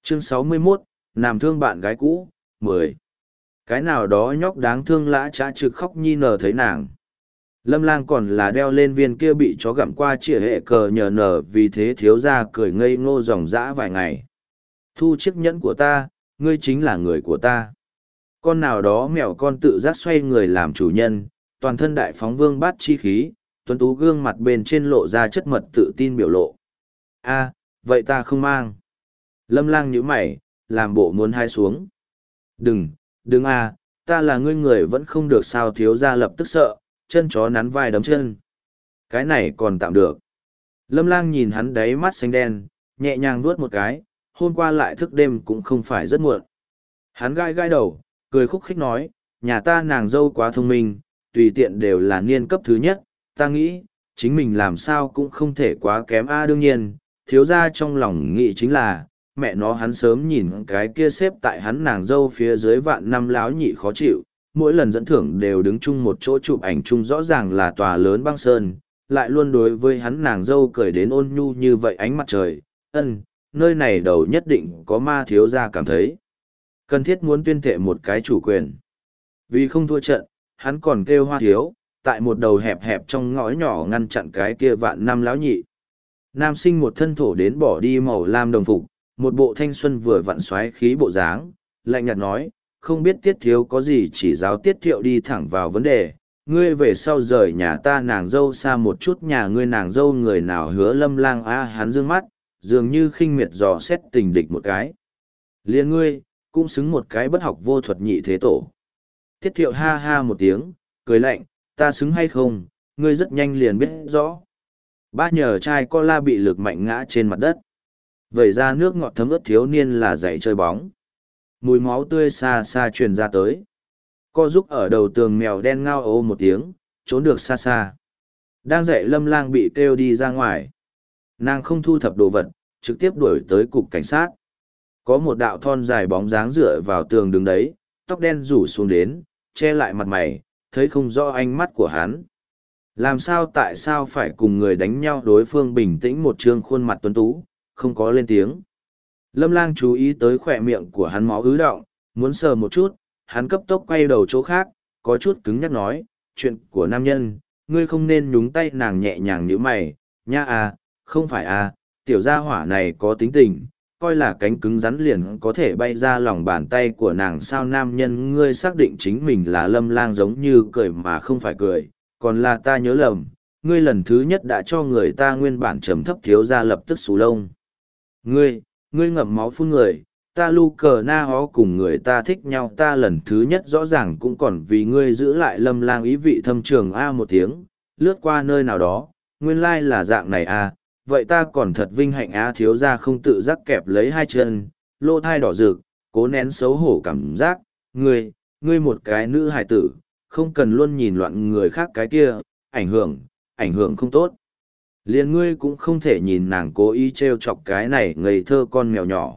Chương 61, Nam thương bạn gái cũ, 10. Cái nào đó nhóc đáng thương lã trá trực khóc nhi nở thấy nàng. Lâm Lang còn là đeo lên viên kia bị chó gặm qua chĩa hệ cờ nhờ nở, vì thế thiếu gia cười ngây ngô ròng rã vài ngày. Thu chiếc nhẫn của ta, ngươi chính là người của ta. Con nào đó mèo con tự giác xoay người làm chủ nhân, toàn thân đại phóng vương bát chi khí, tuấn tú gương mặt bên trên lộ ra chất mật tự tin biểu lộ. A, vậy ta không mang. Lâm Lang nhíu mày, làm bộ muốn hai xuống. Đừng a, ta là ngươi người vẫn không được sao. Thiếu gia lập tức sợ, chân chó nắn vai đấm chân. Cái này còn tạm được. Lâm Lang nhìn hắn đáy mắt xanh đen, nhẹ nhàng vuốt một cái, hôm qua lại thức đêm cũng không phải rất muộn. Hắn gai gai đầu, cười khúc khích nói, nhà ta nàng dâu quá thông minh, tùy tiện đều là niên cấp thứ nhất, ta nghĩ, chính mình làm sao cũng không thể quá kém a. Đương nhiên, thiếu gia trong lòng nghĩ chính là, mẹ nó hắn sớm nhìn cái kia xếp tại hắn nàng dâu phía dưới vạn năm láo nhị khó chịu, mỗi lần dẫn thưởng đều đứng chung một chỗ chụp ảnh chung, rõ ràng là tòa lớn băng sơn, lại luôn đối với hắn nàng dâu cười đến ôn nhu như vậy. Ánh mặt trời, nơi này đầu nhất định có ma. Thiếu gia cảm thấy cần thiết muốn tuyên thệ một cái chủ quyền. Vì không thua trận, hắn còn kêu Hoa thiếu, tại một đầu hẹp hẹp trong ngõ nhỏ ngăn chặn cái kia vạn năm láo nhị. Nam sinh một thân thổ đến bỏ đi màu lam đồng phục, một bộ thanh xuân vừa vặn xoáy khí bộ dáng, lạnh nhạt nói, không biết Tiết thiếu có gì chỉ giáo Tiết thiệu đi thẳng vào vấn đề. Ngươi về sau rời nhà ta nàng dâu xa một chút, nhà ngươi nàng dâu người nào hứa. Lâm Lang a, hắn dương mắt, dường như khinh miệt dò xét tình địch một cái. Liên ngươi, cũng xứng một cái bất học vô thuật nhị thế tổ. Tiết thiệu ha ha một tiếng, cười lạnh, ta xứng hay không, ngươi rất nhanh liền biết rõ. Ba nhờ chai cola bị lực mạnh ngã trên mặt đất. Vẩy ra nước ngọt thấm ướt thiếu niên là giày chơi bóng. Mùi máu tươi xa xa truyền ra tới. Co giúp ở đầu tường mèo đen ngao ô một tiếng, trốn được xa xa. Đang dậy Lâm Lang bị kêu đi ra ngoài. Nàng không thu thập đồ vật, trực tiếp đuổi tới cục cảnh sát. Có một đạo thon dài bóng dáng dựa vào tường đứng đấy, tóc đen rủ xuống đến, che lại mặt mày, thấy không rõ ánh mắt của hắn. Làm sao tại sao phải cùng người đánh nhau? Đối phương bình tĩnh một trương khuôn mặt tuấn tú, không có lên tiếng. Lâm Lang chú ý tới khỏe miệng của hắn máu ứ đọng, muốn sờ một chút, hắn cấp tốc quay đầu chỗ khác, có chút cứng nhắc nói, chuyện của nam nhân, ngươi không nên nhúng tay. Nàng nhẹ nhàng nhíu mày, nha à, không phải à, tiểu gia hỏa này có tính tình, coi là cánh cứng rắn liền có thể bay ra lòng bàn tay của nàng sao? Nam nhân, ngươi xác định chính mình là Lâm Lang giống như cười mà không phải cười, còn là ta nhớ lầm, ngươi lần thứ nhất đã cho người ta nguyên bản trầm thấp. Thiếu gia lập tức xù lông. Ngươi ngậm máu phun người, ta lu cờ na hó cùng người ta thích nhau, ta lần thứ nhất rõ ràng cũng còn vì ngươi giữ lại. Lâm Lang ý vị thâm trường a một tiếng, lướt qua nơi nào đó, nguyên lai là dạng này a, vậy ta còn thật vinh hạnh a. Thiếu gia không tự giác kẹp lấy hai chân, lỗ thai đỏ rực, cố nén xấu hổ cảm giác, ngươi một cái nữ hài tử, không cần luôn nhìn loạn người khác cái kia, ảnh hưởng không tốt. Liền ngươi cũng không thể nhìn nàng cố ý trêu chọc cái này ngây thơ con mèo nhỏ.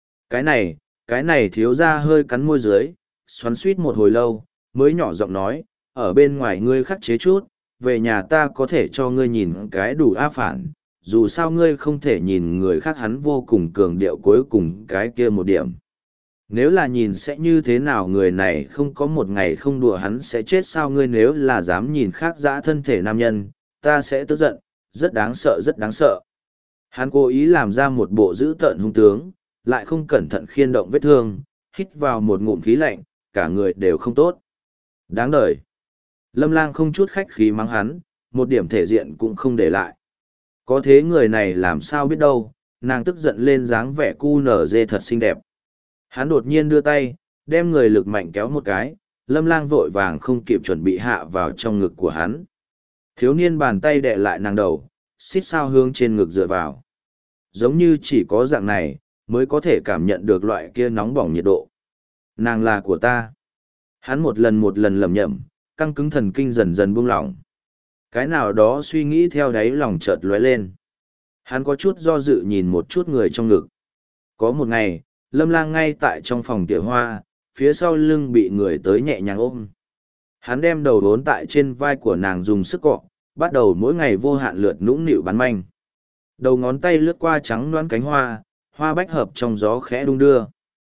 Cái này thiếu gia hơi cắn môi dưới, xoắn suýt một hồi lâu, mới nhỏ giọng nói, ở bên ngoài ngươi khắc chế chút, về nhà ta có thể cho ngươi nhìn cái đủ a. Phản, dù sao ngươi không thể nhìn người khác. Hắn vô cùng cường điệu cuối cùng cái kia một điểm. Nếu là nhìn sẽ như thế nào? Người này không có một ngày không đùa hắn sẽ chết sao? Ngươi nếu là dám nhìn khác dã thân thể nam nhân, ta sẽ tức giận, rất đáng sợ, rất đáng sợ. Hắn cố ý làm ra một bộ dữ tợn hung tướng, lại không cẩn thận khiên động vết thương, hít vào một ngụm khí lạnh, cả người đều không tốt. Đáng đời. Lâm Lang không chút khách khí mắng hắn, một điểm thể diện cũng không để lại. Có thế người này làm sao biết đâu, nàng tức giận lên dáng vẻ cu nở dê thật xinh đẹp. Hắn đột nhiên đưa tay, đem người lực mạnh kéo một cái, Lâm Lang vội vàng không kịp chuẩn bị hạ vào trong ngực của hắn. Thiếu niên bàn tay đè lại nàng đầu, xít sao hướng trên ngực dựa vào. Giống như chỉ có dạng này, mới có thể cảm nhận được loại kia nóng bỏng nhiệt độ. Nàng là của ta. Hắn một lần lầm nhầm, căng cứng thần kinh dần dần buông lỏng. Cái nào đó suy nghĩ theo đáy lòng chợt lóe lên. Hắn có chút do dự nhìn một chút người trong ngực. Có một ngày, Lâm Lang ngay tại trong phòng tỉa hoa, phía sau lưng bị người tới nhẹ nhàng ôm. Hắn đem đầu đốn tại trên vai của nàng dùng sức cọ, bắt đầu mỗi ngày vô hạn lượt nũng nịu bắn manh. Đầu ngón tay lướt qua trắng loãng cánh hoa, Hoa bách hợp trong gió khẽ đung đưa.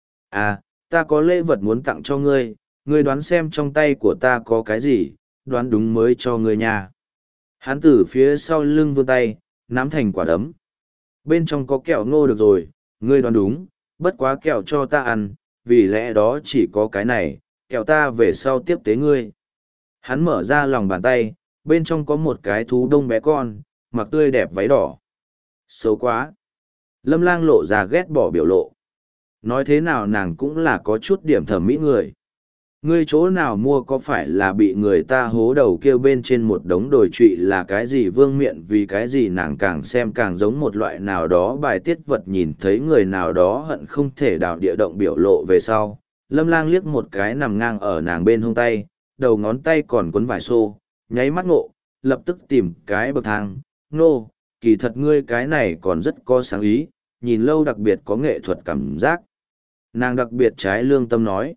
À, ta có lễ vật muốn tặng cho ngươi, ngươi đoán xem trong tay của ta có cái gì, đoán đúng mới cho ngươi nha. Hắn từ phía sau lưng vươn tay, nắm thành quả đấm. Bên trong có kẹo ngô được rồi, ngươi đoán đúng, bất quá kẹo cho ta ăn, vì lẽ đó chỉ có cái này, kẹo ta về sau tiếp tế ngươi. Hắn mở ra lòng bàn tay, bên trong có một cái thú đông bé con, mặc tươi đẹp váy đỏ. Xấu quá. Lâm Lang lộ ra ghét bỏ biểu lộ. Nói thế nào nàng cũng là có chút điểm thẩm mỹ người. Ngươi chỗ nào mua có phải là bị người ta hố đầu kêu bên trên một đống đồi trụy là cái gì vương miện vì cái gì nàng càng xem càng giống một loại nào đó bài tiết vật nhìn thấy người nào đó hận không thể đào địa động biểu lộ về sau. Lâm Lang liếc một cái nằm ngang ở nàng bên hông tay, đầu ngón tay còn quấn vải xô, nháy mắt ngộ, lập tức tìm cái bậc thang, nô, kỳ thật ngươi cái này còn rất có sáng ý, nhìn lâu đặc biệt có nghệ thuật cảm giác. Nàng đặc biệt trái lương tâm nói.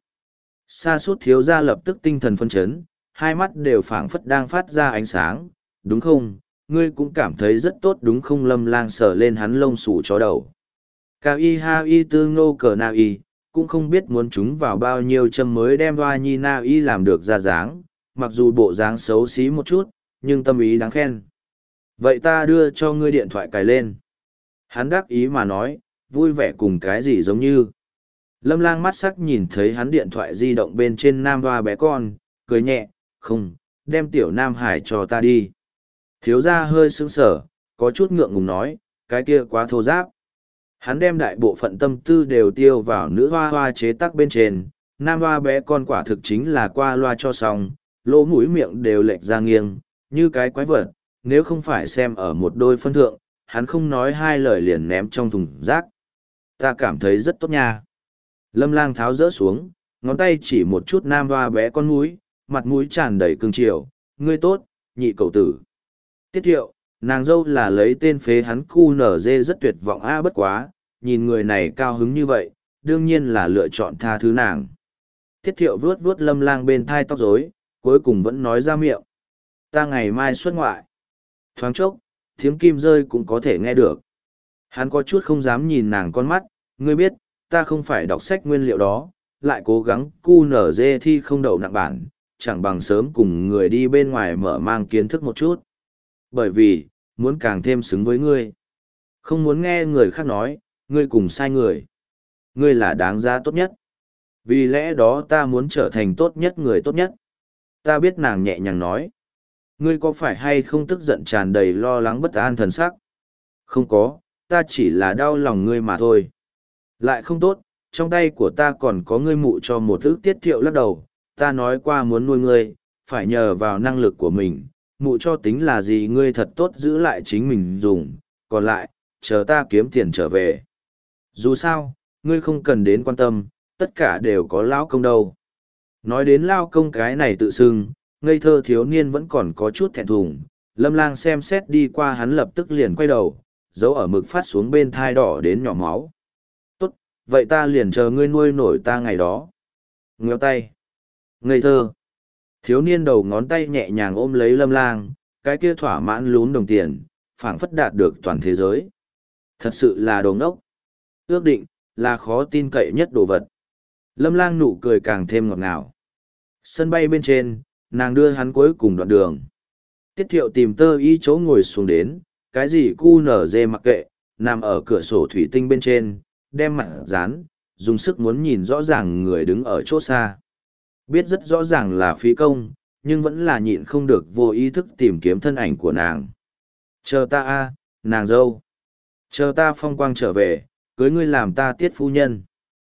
Sa sút thiếu gia lập tức tinh thần phân chấn, hai mắt đều phảng phất đang phát ra ánh sáng, đúng không, ngươi cũng cảm thấy rất tốt đúng không? Lâm Lang sờ lên hắn lông xù chó đầu. Cao y ha y tư ngô cờ na y, cũng không biết muốn chúng vào bao nhiêu châm mới đem hoa nhi na y làm được ra dáng, mặc dù bộ dáng xấu xí một chút, nhưng tâm ý đáng khen. Vậy ta đưa cho ngươi điện thoại cài lên. Hắn đắc ý mà nói, vui vẻ cùng cái gì giống như. Lâm Lang mắt sắc nhìn thấy hắn điện thoại di động bên trên nam hoa bé con, cười nhẹ, không, đem tiểu nam hải cho ta đi. Thiếu gia hơi sững sờ, có chút ngượng ngùng nói, cái kia quá thô giáp. Hắn đem đại bộ phận tâm tư đều tiêu vào nữ hoa hoa chế tác bên trên, nam hoa bé con quả thực chính là qua loa cho xong, lỗ mũi miệng đều lệch ra nghiêng, như cái quái vật, nếu không phải xem ở một đôi phân thượng, hắn không nói hai lời liền ném trong thùng rác. Ta cảm thấy rất tốt nha. Lâm Lang tháo rỡ xuống, ngón tay chỉ một chút nam hoa bé con mũi, mặt mũi tràn đầy cương triều, ngươi tốt, nhị cậu tử. Tiết Thiệu, nàng dâu là lấy tên phế hắn cu nở dê rất tuyệt vọng bất quá, nhìn người này cao hứng như vậy, đương nhiên là lựa chọn tha thứ nàng. Tiết Thiệu vuốt vuốt Lâm Lang bên thai tóc rối, cuối cùng vẫn nói ra miệng. Ta ngày mai xuất ngoại. Thoáng chốc, tiếng kim rơi cũng có thể nghe được. Hắn có chút không dám nhìn nàng con mắt, ngươi biết, ta không phải đọc sách nguyên liệu đó, lại cố gắng cu nở dê thi không đậu nặng bản, chẳng bằng sớm cùng người đi bên ngoài mở mang kiến thức một chút. Bởi vì, muốn càng thêm xứng với ngươi. Không muốn nghe người khác nói, ngươi cùng sai người. Ngươi là đáng giá tốt nhất. Vì lẽ đó ta muốn trở thành tốt nhất người tốt nhất. Ta biết nàng nhẹ nhàng nói. Ngươi có phải hay không tức giận tràn đầy lo lắng bất an thần sắc? Không có, ta chỉ là đau lòng ngươi mà thôi. Lại không tốt, trong tay của ta còn có ngươi mụ cho một ức. Tiết Thiệu lắc đầu, ta nói qua muốn nuôi ngươi, phải nhờ vào năng lực của mình, mụ cho tính là gì ngươi thật tốt giữ lại chính mình dùng, còn lại, chờ ta kiếm tiền trở về. Dù sao, ngươi không cần đến quan tâm, tất cả đều có lão công đâu. Nói đến lao công cái này tự xưng, ngây thơ thiếu niên vẫn còn có chút thẹn thùng, Lâm Lang xem xét đi qua hắn lập tức liền quay đầu, dấu ở mực phát xuống bên thai đỏ đến nhỏ máu. Tốt, vậy ta liền chờ ngươi nuôi nổi ta ngày đó. Ngheo tay. Ngây thơ. Thiếu niên đầu ngón tay nhẹ nhàng ôm lấy Lâm Lang, cái kia thỏa mãn lún đồng tiền, phảng phất đạt được toàn thế giới. Thật sự là đồ ngốc. Ước định, là khó tin cậy nhất đồ vật. Lâm Lang nụ cười càng thêm ngọt ngào. Sân bay bên trên, nàng đưa hắn cuối cùng đoạn đường. Tiết Thiệu tìm tơ y chỗ ngồi xuống đến, cái gì cu nở dê mặc kệ, nằm ở cửa sổ thủy tinh bên trên, đem mặt dán, dùng sức muốn nhìn rõ ràng người đứng ở chỗ xa. Biết rất rõ ràng là phí công, nhưng vẫn là nhịn không được vô ý thức tìm kiếm thân ảnh của nàng. Chờ ta nàng dâu. Chờ ta phong quang trở về, cưới ngươi làm ta tiết phu nhân.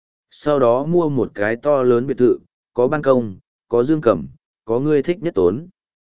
Sau đó mua một cái to lớn biệt thự, có ban công, có dương cầm, có ngươi thích nhất tốn.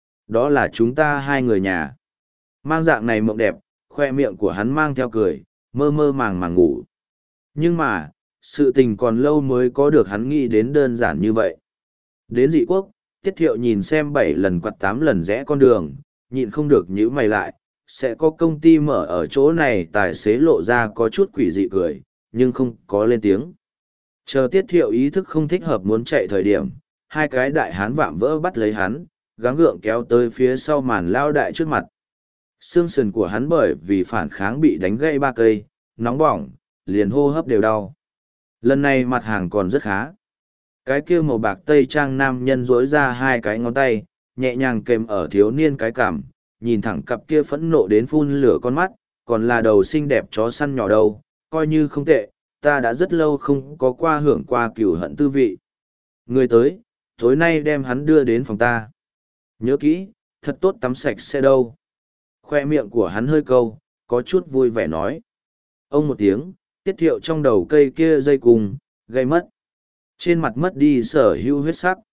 Đó là chúng ta hai người nhà. Mang dạng này mộng đẹp, khoe miệng của hắn mang theo cười, mơ mơ màng màng ngủ. Nhưng mà, sự tình còn lâu mới có được hắn nghĩ đến đơn giản như vậy. Đến Dị Quốc, Tiết Thiệu nhìn xem 7 lần quặt 8 lần rẽ con đường, nhịn không được nhíu mày lại, sẽ có công ty mở ở chỗ này. Tài xế lộ ra có chút quỷ dị cười, nhưng không có lên tiếng. Chờ Tiết Thiệu ý thức không thích hợp muốn chạy thời điểm, hai cái đại hán vạm vỡ bắt lấy hắn, gắng gượng kéo tới phía sau màn lao đại trước mặt. Xương sườn của hắn bởi vì phản kháng bị đánh gãy 3 cây, nóng bỏng, liền hô hấp đều đau. Lần này mặt hàng còn rất khá. Cái kia màu bạc tây trang nam nhân duỗi ra hai cái ngón tay, nhẹ nhàng kèm ở thiếu niên cái cảm, nhìn thẳng cặp kia phẫn nộ đến phun lửa con mắt, còn là đầu xinh đẹp chó săn nhỏ đầu, coi như không tệ, ta đã rất lâu không có qua hưởng qua cửu hận tư vị. Người tới, tối nay đem hắn đưa đến phòng ta. Nhớ kỹ, thật tốt tắm sạch sẽ đâu. Khoe miệng của hắn hơi câu, có chút vui vẻ nói. Ông một tiếng, tiết thiệu trong đầu cây kia dây cùng, gây mất. Trên mặt mất đi sở hữu huyết sắc.